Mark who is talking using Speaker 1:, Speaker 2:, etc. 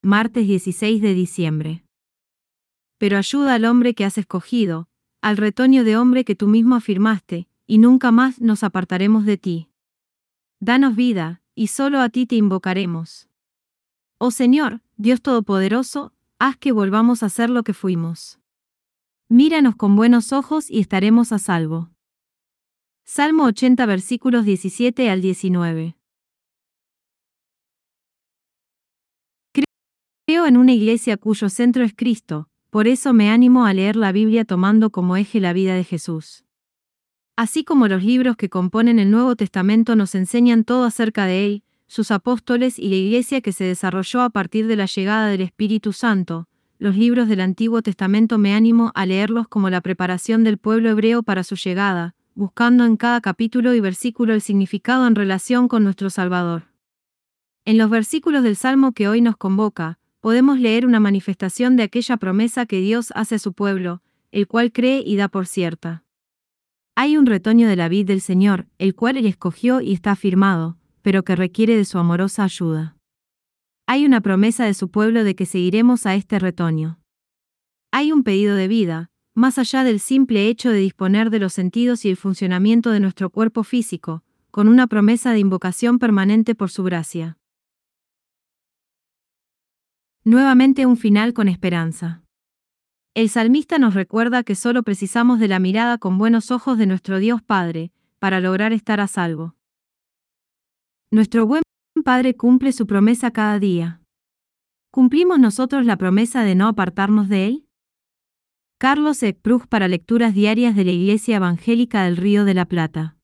Speaker 1: martes 16 de diciembre. Pero ayuda al hombre que has escogido, al retoño de hombre que tú mismo afirmaste, y nunca más nos apartaremos de ti. Danos vida, y solo a ti te invocaremos. Oh Señor, Dios Todopoderoso, haz que volvamos a ser lo que fuimos. Míranos con buenos ojos y estaremos a salvo. Salmo 80 versículos 17 al 19. Creo en una iglesia cuyo centro es Cristo, por eso me animo a leer la Biblia tomando como eje la vida de Jesús. Así como los libros que componen el Nuevo Testamento nos enseñan todo acerca de Él, sus apóstoles y la iglesia que se desarrolló a partir de la llegada del Espíritu Santo, los libros del Antiguo Testamento me animo a leerlos como la preparación del pueblo hebreo para su llegada, buscando en cada capítulo y versículo el significado en relación con nuestro Salvador. En los versículos del Salmo que hoy nos convoca, podemos leer una manifestación de aquella promesa que Dios hace a su pueblo, el cual cree y da por cierta. Hay un retoño de la vid del Señor, el cual Él escogió y está firmado, pero que requiere de su amorosa ayuda. Hay una promesa de su pueblo de que seguiremos a este retoño. Hay un pedido de vida, más allá del simple hecho de disponer de los sentidos y el funcionamiento de nuestro cuerpo físico, con una promesa de invocación permanente por su gracia. Nuevamente un final con esperanza. El salmista nos recuerda que solo precisamos de la mirada con buenos ojos de nuestro Dios Padre, para lograr estar a salvo. Nuestro buen Padre cumple su promesa cada día. ¿Cumplimos nosotros la promesa de no apartarnos de Él? Carlos Ekprug para lecturas diarias de la Iglesia Evangélica del Río de la Plata.